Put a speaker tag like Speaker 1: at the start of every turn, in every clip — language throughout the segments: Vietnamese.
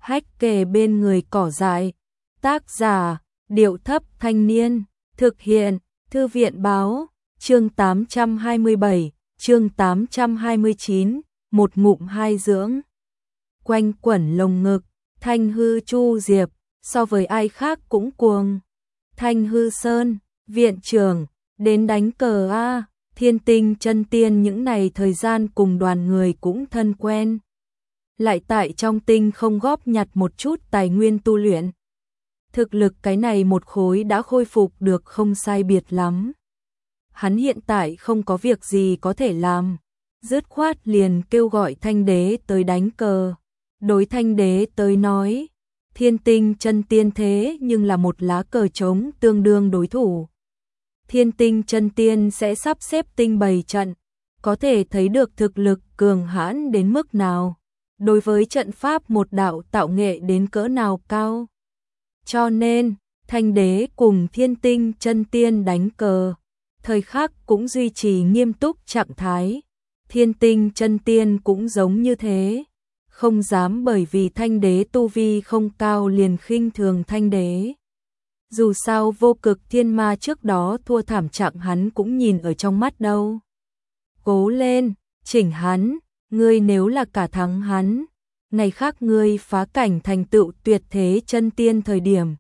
Speaker 1: hách kề bên người cỏ dại. Tác giả, Điệu Thấp Thanh Niên. Thực hiện, Thư viện Báo. Chương 827, chương 829, một ngụm hai dưỡng. Quanh quẩn lồng ngực, Thanh Hư Chu Diệp, so với ai khác cũng cuồng. Thanh Hư Sơn, viện trưởng, đến đánh cờ a. Thiên Tinh Chân Tiên những này thời gian cùng đoàn người cũng thân quen. Lại tại trong tinh không góp nhặt một chút tài nguyên tu luyện. Thực lực cái này một khối đã khôi phục được không sai biệt lắm. Hắn hiện tại không có việc gì có thể làm, dứt khoát liền kêu gọi Thanh Đế tới đánh cờ. Đối Thanh Đế tới nói, Thiên Tinh Chân Tiên thế nhưng là một lá cờ trống tương đương đối thủ. Thiên Tinh Chân Tiên sẽ sắp xếp tinh bày trận, có thể thấy được thực lực cường hãn đến mức nào. Đối với trận pháp một đạo tạo nghệ đến cỡ nào cao. Cho nên, Thanh Đế cùng Thiên Tinh Chân Tiên đánh cờ, thời khắc cũng duy trì nghiêm túc trạng thái. Thiên Tinh Chân Tiên cũng giống như thế, không dám bởi vì Thanh Đế tu vi không cao liền khinh thường Thanh Đế. Dù sao Vô Cực Thiên Ma trước đó thua thảm trạng hắn cũng nhìn ở trong mắt đâu. Cố lên, chỉnh hắn, ngươi nếu là cả thắng hắn, ngày khác ngươi phá cảnh thành tựu tuyệt thế chân tiên thời điểm,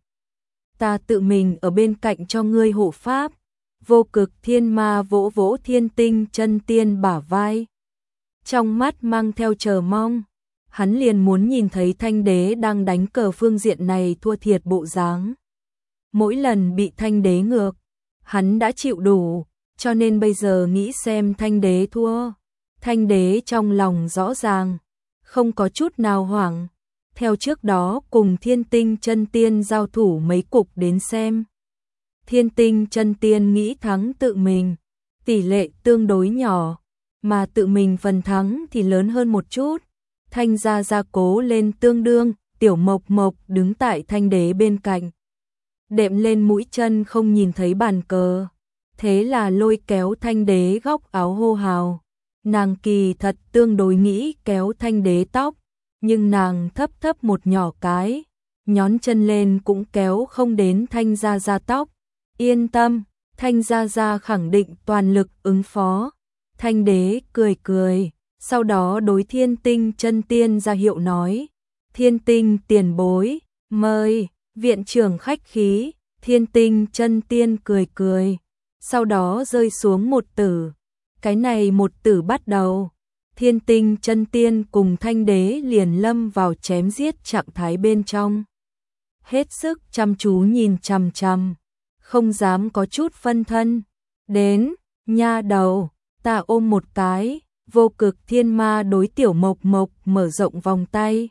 Speaker 1: ta tự mình ở bên cạnh cho ngươi hộ pháp. Vô Cực Thiên Ma vỗ vỗ Thiên Tinh Chân Tiên bả vai, trong mắt mang theo chờ mong. Hắn liền muốn nhìn thấy Thanh Đế đang đánh cờ phương diện này thua thiệt bộ dáng. Mỗi lần bị Thanh Đế ngược, hắn đã chịu đủ, cho nên bây giờ nghĩ xem Thanh Đế thua. Thanh Đế trong lòng rõ ràng, không có chút nào hoảng. Theo trước đó cùng Thiên Tinh Chân Tiên giao thủ mấy cục đến xem, Thiên Tinh Chân Tiên nghĩ thắng tự mình, tỷ lệ tương đối nhỏ, mà tự mình phần thắng thì lớn hơn một chút. Thanh gia gia cố lên tương đương, Tiểu Mộc Mộc đứng tại Thanh Đế bên cạnh, đệm lên mũi chân không nhìn thấy bàn cờ, thế là lôi kéo Thanh Đế góc áo hô hào. Nàng kỳ thật tương đối nghĩ kéo Thanh Đế tóc, nhưng nàng thấp thấp một nhỏ cái, nhón chân lên cũng kéo không đến Thanh gia gia tóc. Yên tâm, Thanh gia gia khẳng định toàn lực ứng phó. Thanh Đế cười cười, sau đó đối Thiên Tinh Chân Tiên ra hiệu nói: Thiên Tinh tiền bối, mời. Viện trưởng khách khí. Thiên Tinh Chân Tiên cười cười, sau đó rơi xuống một tử. Cái này một tử bắt đầu, Thiên Tinh Chân Tiên cùng Thanh Đế liền lâm vào chém giết trạng thái bên trong. Hết sức chăm chú nhìn chằm chằm, không dám có chút phân thân. Đến, nha đầu, ta ôm một cái. Vô Cực Thiên Ma đối Tiểu Mộc Mộc mở rộng vòng tay.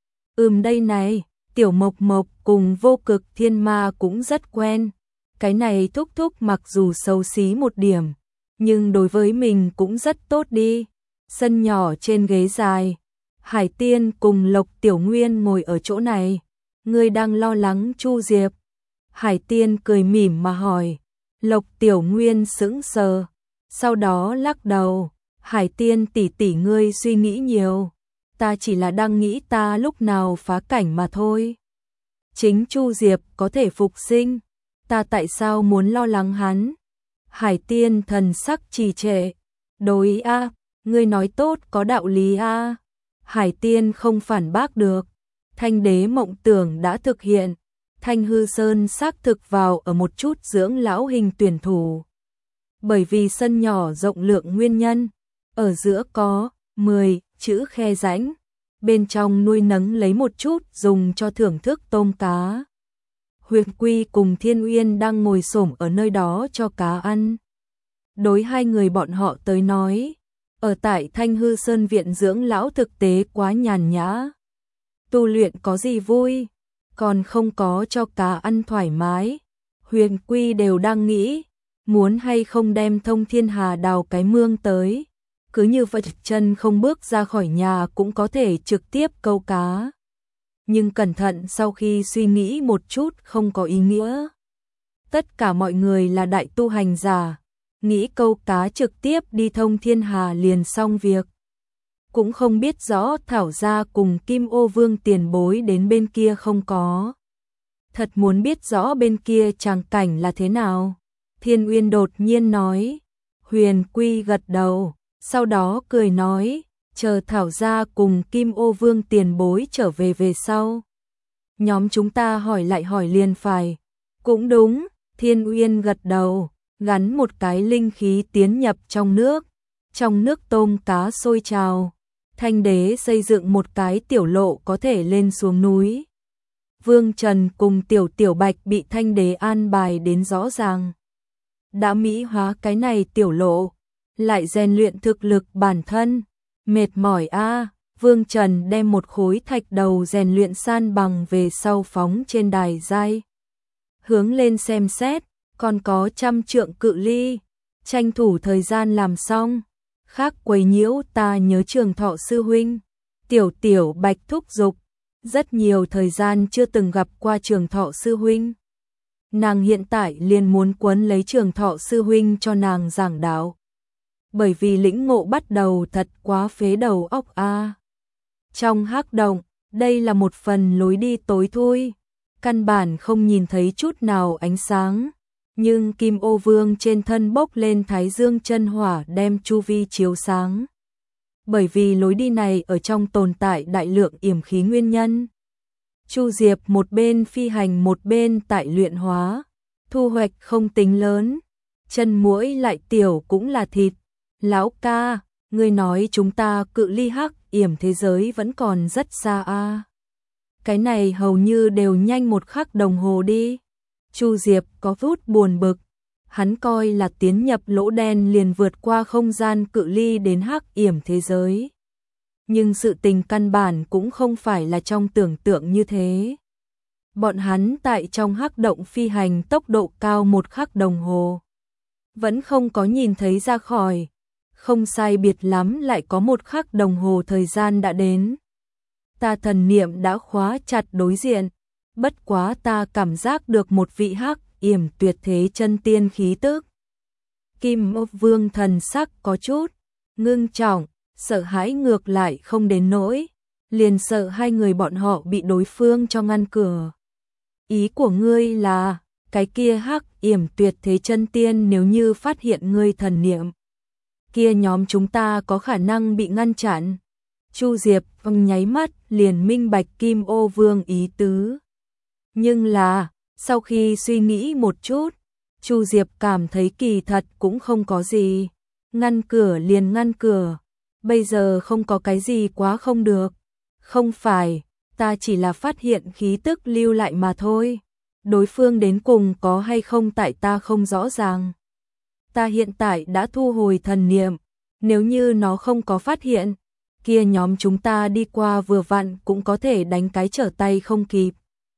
Speaker 1: Đây này. Tiểu Mộc Mộc cùng Vô Cực Thiên Ma cũng rất quen. Cái này thúc thúc mặc dù xấu xí một điểm, nhưng đối với mình cũng rất tốt đi. Sân nhỏ trên ghế dài, Hải Tiên cùng Lộc Tiểu Nguyên ngồi ở chỗ này. Ngươi đang lo lắng Chu Diệp? Hải Tiên cười mỉm mà hỏi. Lộc Tiểu Nguyên sững sờ, sau đó lắc đầu. Hải Tiên tỷ tỷ ngươi suy nghĩ nhiều. Ta chỉ là đang nghĩ ta lúc nào phá cảnh mà thôi. Chính Chu Diệp có thể phục sinh, ta tại sao muốn lo lắng hắn? Hải Tiên thần sắc trì trệ. Đối a, ngươi nói tốt có đạo lý a. Hải Tiên không phản bác được. Thanh Đế mộng tưởng đã thực hiện. Thanh Hư Sơn xác thực vào ở một chút dưỡng lão hình tuyển thủ. Bởi vì sân nhỏ rộng lượng nguyên nhân, ở giữa có 10 chữ khe rãnh, bên trong nuôi nấng lấy một chút dùng cho thưởng thức tôm cá. Huyền Quy cùng Thiên Uyên đang ngồi xổm ở nơi đó cho cá ăn. Đối hai người bọn họ tới nói, ở tại Thanh Hư Sơn viện dưỡng lão thực tế quá nhàn nhã. Tu luyện có gì vui, còn không có cho cá ăn thoải mái. Huyền Quy đều đang nghĩ, muốn hay không đem Thông Thiên Hà đào cái mương tới. Cứ như vậy chân không bước ra khỏi nhà cũng có thể trực tiếp câu cá. Nhưng cẩn thận sau khi suy nghĩ một chút không có ý nghĩa. Tất cả mọi người là đại tu hành giả, nghĩ câu cá trực tiếp đi Thông Thiên Hà liền xong việc. cũng không biết rõ Thảo gia cùng Kim Ô Vương tiền bối đến bên kia không có. Thật muốn biết rõ bên kia tràng cảnh là thế nào. Thiên Uyên đột nhiên nói. Huyền Quy gật đầu, sau đó cười nói, chờ Thảo gia cùng Kim Ô Vương tiền bối trở về sau. Nhóm chúng ta hỏi lại hỏi liền phải. Cũng đúng, Thiên Uyên gật đầu, gắn một cái linh khí tiến nhập trong nước. Trong nước tôm cá sôi trào. Thanh đế xây dựng một cái tiểu lộ có thể lên xuống núi. Vương Trần cùng Tiểu Bạch bị Thanh đế an bài đến rõ ràng. Đã mỹ hóa cái này tiểu lộ, lại rèn luyện thực lực bản thân. Mệt mỏi a. Vương Trần đem một khối thạch đầu rèn luyện san bằng về sau phóng trên đài giai. Hướng lên xem xét, còn có 100 trượng cự ly. Tranh thủ thời gian làm xong. Khác quấy nhiễu ta nhớ Trường Thọ sư huynh. Tiểu Bạch thúc giục. Rất nhiều thời gian chưa từng gặp qua Trường Thọ sư huynh. Nàng hiện tại liền muốn quấn lấy Trường Thọ sư huynh cho nàng giảng đạo. Bởi vì lĩnh ngộ bắt đầu thật quá phế đầu óc a. Trong hắc động, đây là một phần lối đi tối thui, căn bản không nhìn thấy chút nào ánh sáng, nhưng Kim Ô Vương trên thân bốc lên Thái Dương chân hỏa đem chu vi chiếu sáng. Bởi vì lối đi này ở trong tồn tại đại lượng yểm khí nguyên nhân. Chu Diệp một bên phi hành một bên tại luyện hóa, thu hoạch không tính lớn, chân muỗi lại tiểu cũng là thịt. Lão ca, ngươi nói chúng ta cự ly hắc yểm thế giới vẫn còn rất xa a. Cái này hầu như đều nhanh 1 khắc đồng hồ đi. Chu Diệp có chút buồn bực, hắn coi là tiến nhập lỗ đen liền vượt qua không gian cự ly đến hắc yểm thế giới. Nhưng sự tình căn bản cũng không phải là trong tưởng tượng như thế. Bọn hắn tại trong hắc động phi hành tốc độ cao 1 khắc đồng hồ. Vẫn không có nhìn thấy ra khỏi. Không sai biệt lắm lại có 1 khắc đồng hồ thời gian đã đến. Ta thần niệm đã khóa chặt đối diện. Bất quá ta cảm giác được một vị hắc yểm tuyệt thế chân tiên khí tức. Kim Ô Vương thần sắc có chút ngưng trọng, sợ hãi ngược lại không đến nỗi, liền sợ hai người bọn họ bị đối phương cho ngăn cửa. Ý của ngươi là, cái kia hắc yểm tuyệt thế chân tiên nếu như phát hiện ngươi thần niệm, kia nhóm chúng ta có khả năng bị ngăn chặn. Chu Diệp nháy mắt liền minh bạch Kim Ô Vương ý tứ. Nhưng là, sau khi suy nghĩ một chút, Chu Diệp cảm thấy kỳ thật cũng không có gì. Ngăn cửa liền ngăn cửa, bây giờ không có cái gì quá không được. Không phải, ta chỉ là phát hiện khí tức lưu lại mà thôi. Đối phương đến cùng có hay không tại ta không rõ ràng. Ta hiện tại đã thu hồi thần niệm, nếu như nó không có phát hiện, kia nhóm chúng ta đi qua vừa vặn cũng có thể đánh cái trở tay không kịp.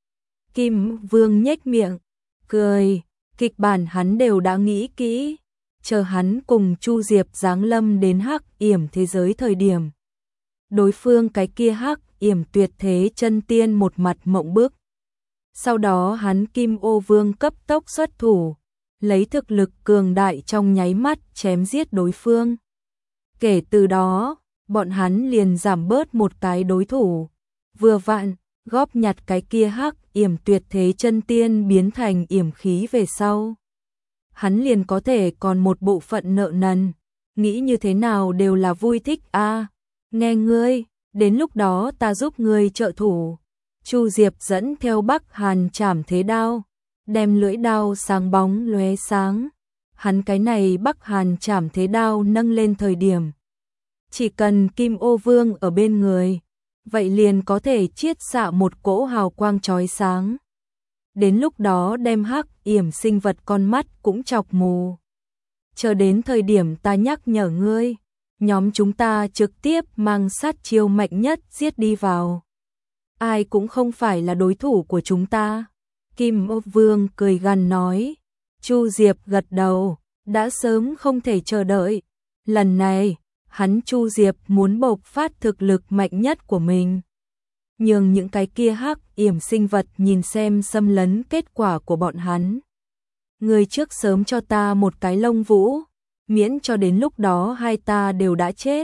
Speaker 1: Kim Vương nhếch miệng, cười, kịch bản hắn đều đã nghĩ kỹ, chờ hắn cùng Chu Diệp giáng lâm đến hắc yểm thế giới thời điểm. Đối phương cái kia hắc yểm tuyệt thế chân tiên một mặt mộng bức. Sau đó hắn Kim Ô Vương cấp tốc xuất thủ, lấy thực lực cường đại trong nháy mắt chém giết đối phương. Kể từ đó, bọn hắn liền giảm bớt một cái đối thủ. Vừa vặn, góp nhặt cái kia hắc yểm tuyệt thế chân tiên biến thành yểm khí về sau. Hắn liền có thể còn một bộ phận nợ nần. Nghĩ như thế nào đều là vui thích a. Nghe ngươi, đến lúc đó ta giúp ngươi trợ thủ. Chu Diệp dẫn theo Bắc Hàn Trảm Thế Đao, đem lưỡi đao sáng bóng lóe sáng. Hắn cái này Bắc Hàn Trảm Thế Đao nâng lên thời điểm, chỉ cần Kim Ô Vương ở bên người, vậy liền có thể chiết xạ một cỗ hào quang chói sáng. Đến lúc đó đem hắc yểm sinh vật con mắt cũng chọc mù. Chờ đến thời điểm ta nhắc nhở ngươi, nhóm chúng ta trực tiếp mang sát chiêu mạnh nhất giết đi vào. Ai cũng không phải là đối thủ của chúng ta. Kim Ô Vương cười gằn nói. Chu Diệp gật đầu, đã sớm không thể chờ đợi. Lần này, hắn Chu Diệp muốn bộc phát thực lực mạnh nhất của mình. Nhưng những cái kia hắc yểm sinh vật nhìn xem xâm lấn kết quả của bọn hắn. Người trước sớm cho ta một cái lông vũ, miễn cho đến lúc đó hai ta đều đã chết.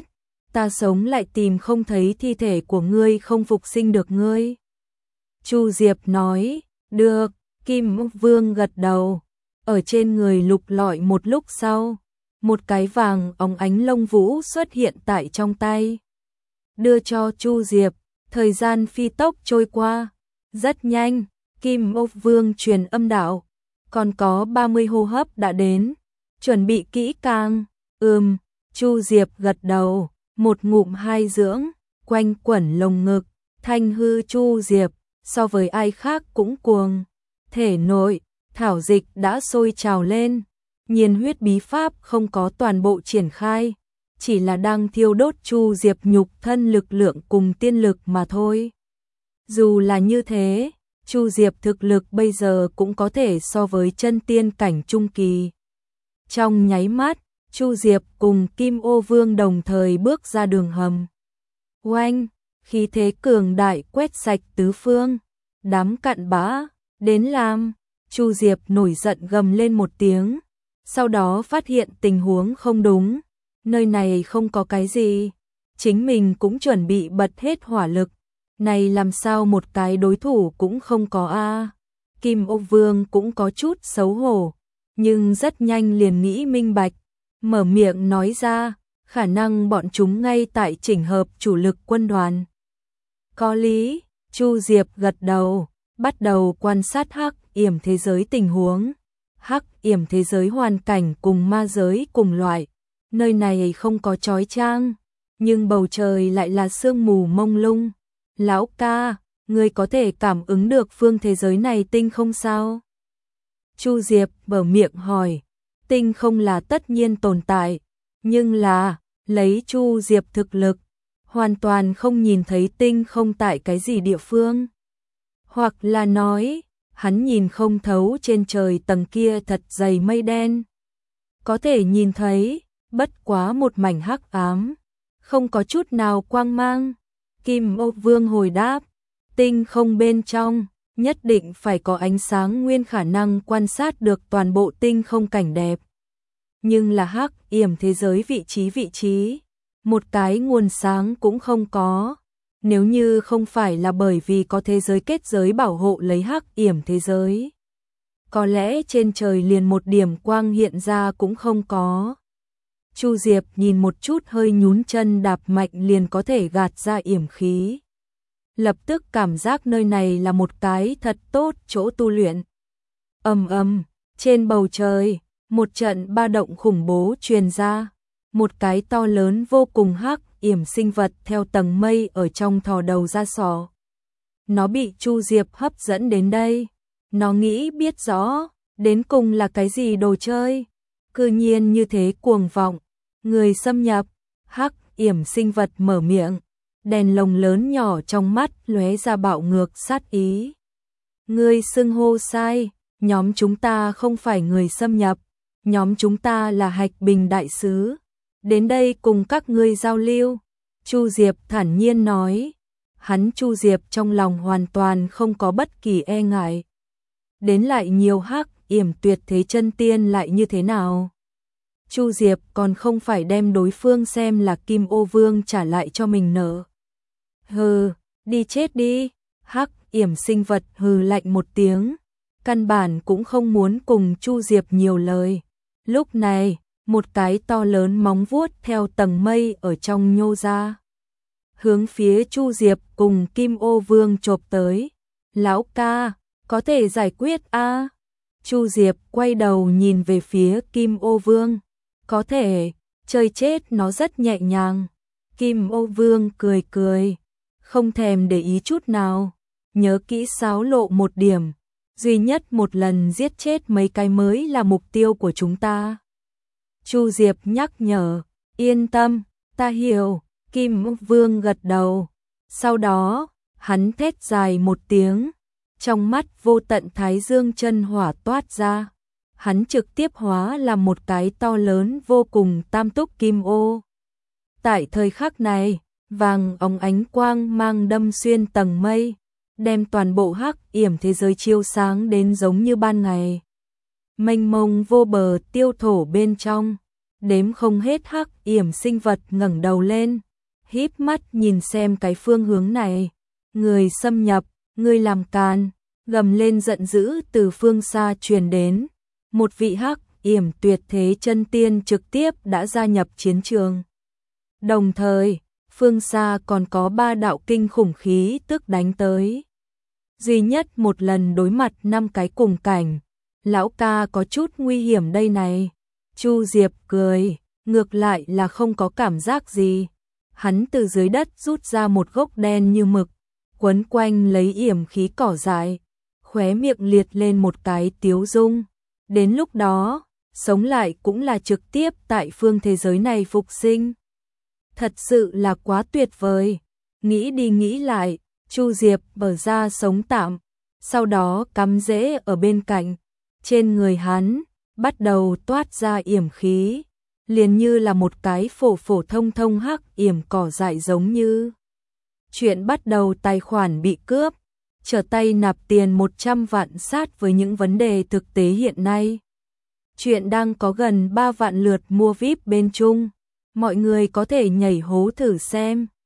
Speaker 1: ta sống lại tìm không thấy thi thể của ngươi, không phục sinh được ngươi. Chu Diệp nói, được, Kim Vương gật đầu, ở trên người lục lọi một lúc sau, một cái vàng óng ánh lông vũ xuất hiện tại trong tay. Đưa cho Chu Diệp, thời gian phi tốc trôi qua, rất nhanh, Kim Vương truyền âm đạo, còn có 30 hô hấp đã đến, chuẩn bị kỹ càng, Chu Diệp gật đầu, một ngụm hai dưỡng, quanh quẩn lồng ngực, thanh hư Chu Diệp, so với ai khác cũng cuồng, thể nội, thảo dịch đã sôi trào lên, nhiên huyết bí pháp không có toàn bộ triển khai, chỉ là đang thiêu đốt Chu Diệp nhục thân lực lượng cùng tiên lực mà thôi. Dù là như thế, Chu Diệp thực lực bây giờ cũng có thể so với chân tiên cảnh trung kỳ. Trong nháy mắt, Chu Diệp cùng Kim Ô Vương đồng thời bước ra đường hầm. Oanh, khí thế cường đại quét sạch tứ phương, đám cặn bã, đến làm, Chu Diệp nổi giận gầm lên một tiếng, sau đó phát hiện tình huống không đúng, nơi này không có cái gì, chính mình cũng chuẩn bị bật hết hỏa lực, này làm sao một cái đối thủ cũng không có a. Kim Ô Vương cũng có chút xấu hổ, nhưng rất nhanh liền nghĩ minh bạch, mở miệng nói ra, khả năng bọn chúng ngay tại chỉnh hợp chủ lực quân đoàn. Có lý, Chu Diệp gật đầu, bắt đầu quan sát hắc yểm thế giới tình huống. Hắc yểm thế giới hoàn cảnh cùng ma giới cùng loại, nơi này không có chói chang, nhưng bầu trời lại là sương mù mông lung. Lão ca, ngươi có thể cảm ứng được phương thế giới này tinh không sao? Chu Diệp mở miệng hỏi, tinh không là tất nhiên tồn tại, nhưng là, lấy Chu Diệp thực lực, hoàn toàn không nhìn thấy tinh không tại cái gì địa phương. Hoặc là nói, hắn nhìn không thấu trên trời tầng kia thật dày mây đen. Có thể nhìn thấy, bất quá một mảnh hắc ám, không có chút nào quang mang. Kim Ô Vương hồi đáp, tinh không bên trong, nhất định phải có ánh sáng nguyên khả năng quan sát được toàn bộ tinh không cảnh đẹp. Nhưng là hắc yểm thế giới vị trí, một cái nguồn sáng cũng không có. Nếu như không phải là bởi vì có thế giới kết giới bảo hộ lấy hắc yểm thế giới, có lẽ trên trời liền một điểm quang hiện ra cũng không có. Chu Diệp nhìn một chút hơi nhún chân đạp mạnh liền có thể gạt ra yểm khí. Lập tức cảm giác nơi này là một cái thật tốt chỗ tu luyện. Trên bầu trời, một trận ba động khủng bố truyền ra, một cái to lớn vô cùng hắc yểm sinh vật theo tầng mây ở trong thò đầu ra sò. Nó bị Chu Diệp hấp dẫn đến đây, nó nghĩ biết rõ, đến cùng là cái gì đồ chơi, cư nhiên như thế cuồng vọng, người xâm nhập, hắc yểm sinh vật mở miệng, đèn lồng lớn nhỏ trong mắt lóe ra bạo ngược sát ý. Ngươi xưng hô sai, nhóm chúng ta không phải người xâm nhập, nhóm chúng ta là Hạch Bình đại sứ, đến đây cùng các ngươi giao lưu. Chu Diệp thản nhiên nói, hắn Chu Diệp trong lòng hoàn toàn không có bất kỳ e ngại. Đến lại nhiều hắc yểm tuyệt thế chân tiên lại như thế nào? Chu Diệp còn không phải đem đối phương xem là Kim Ô Vương trả lại cho mình nợ. Hừ, đi chết đi. Hắc yểm sinh vật hừ lạnh một tiếng, căn bản cũng không muốn cùng Chu Diệp nhiều lời. Lúc này, một cái to lớn móng vuốt theo tầng mây ở trong nhô ra, hướng phía Chu Diệp cùng Kim Ô Vương chộp tới. Lão ca, có thể giải quyết a? Chu Diệp quay đầu nhìn về phía Kim Ô Vương. Có thể, chơi chết nó rất nhẹ nhàng. Kim Ô Vương cười cười, không thèm để ý chút nào. Nhớ kỹ xáo lộ một điểm, duy nhất một lần giết chết mấy cái mới là mục tiêu của chúng ta. Chu Diệp nhắc nhở, yên tâm, ta hiểu. Kim Vương gật đầu, sau đó, hắn thét dài một tiếng, trong mắt vô tận thái dương chân hỏa toát ra. Hắn trực tiếp hóa làm một cái to lớn vô cùng tam túc kim ô. Tại thời khắc này, vàng óng ánh quang mang đâm xuyên tầng mây, đem toàn bộ hắc yểm thế giới chiếu sáng đến giống như ban ngày. Mênh mông vô bờ tiêu thổ bên trong, đếm không hết hắc yểm sinh vật ngẩng đầu lên, híp mắt nhìn xem cái phương hướng này. Người xâm nhập, người làm càn, gầm lên giận dữ từ phương xa truyền đến. Một vị hắc yểm tuyệt thế chân tiên trực tiếp đã gia nhập chiến trường. Đồng thời, phương xa còn có 3 đạo kinh khủng khí tức đánh tới. Duy nhất một lần đối mặt 5 cái cùng cảnh, lão ca có chút nguy hiểm đây này. Chu Diệp cười, ngược lại là không có cảm giác gì. Hắn từ dưới đất rút ra một gốc đen như mực, quấn quanh lấy yểm khí cỏ dại, khóe miệng liệt lên một cái tiếu dung. Đến lúc đó, sống lại cũng là trực tiếp tại phương thế giới này phục sinh. Thật sự là quá tuyệt vời. Nghĩ đi nghĩ lại, Chu Diệp bở ra sống tạm, sau đó cắm rễ ở bên cạnh. Trên người hắn, bắt đầu toát ra yểm khí, liền như là một cái phổ phổ thông thông hắc yểm cỏ dại giống như. Chuyện bắt đầu tài khoản bị cướp, trở tay nạp tiền 100 vạn sát với những vấn đề thực tế hiện nay. Chuyện đang có gần 3 vạn lượt mua VIP bên Trung, mọi người có thể nhảy hố thử xem.